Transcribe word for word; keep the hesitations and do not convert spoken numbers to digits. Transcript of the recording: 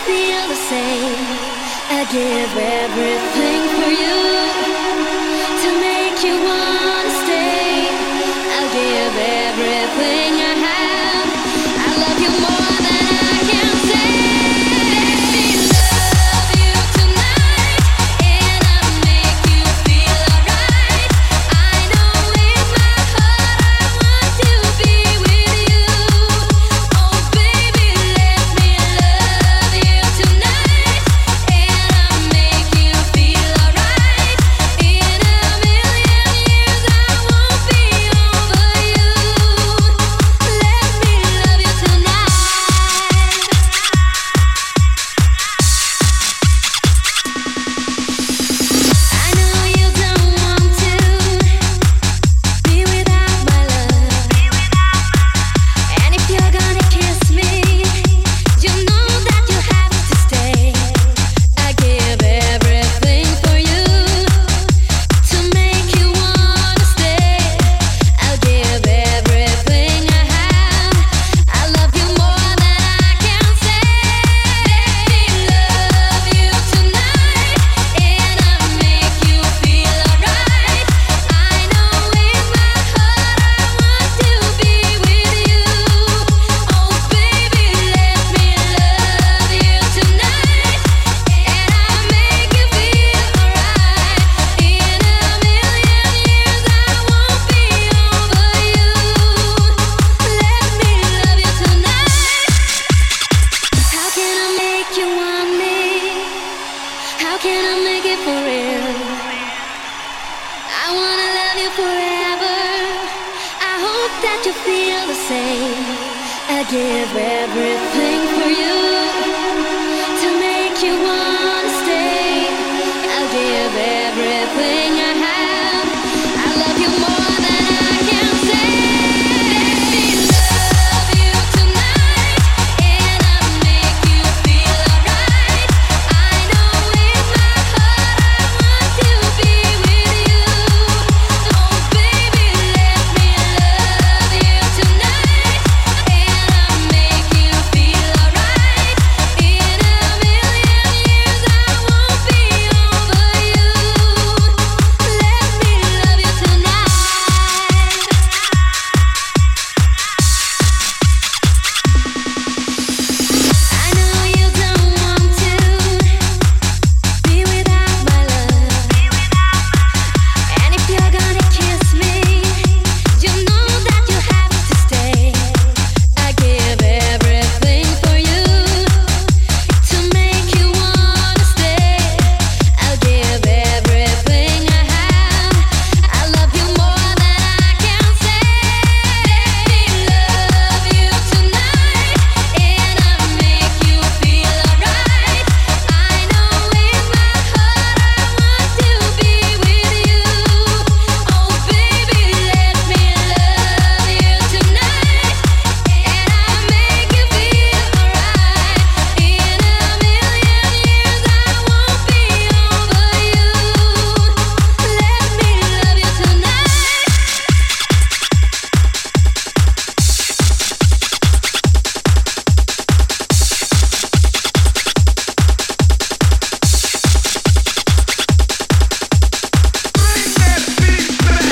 feel the same. I give everything for you to make you wanna stay. I'll give everything I have. I love you more than I can say. Let me love you tonight, and I'll make you feel alright. I know in my heart I want to be with you. Oh baby, let me love you tonight, and I'll make you feel alright. In a million years I won't be over you. Let me love you tonight. I know you don't want to be without my love. And if you're gonna kiss me, you know that you have to stay. I give everything for you to make you wanna stay. I'll give everything I have. I love you more than I can say. Let me love you tonight, and I'll make you feel alright. I know in my heart I want to be with you. Oh baby, let me love you tonight, and I'll make you feel alright. In a million years I won't be over you. Let me love you tonight. How can I make you want me? How can I make it for real? I wanna love you forever. I hope that you feel the same. I give everything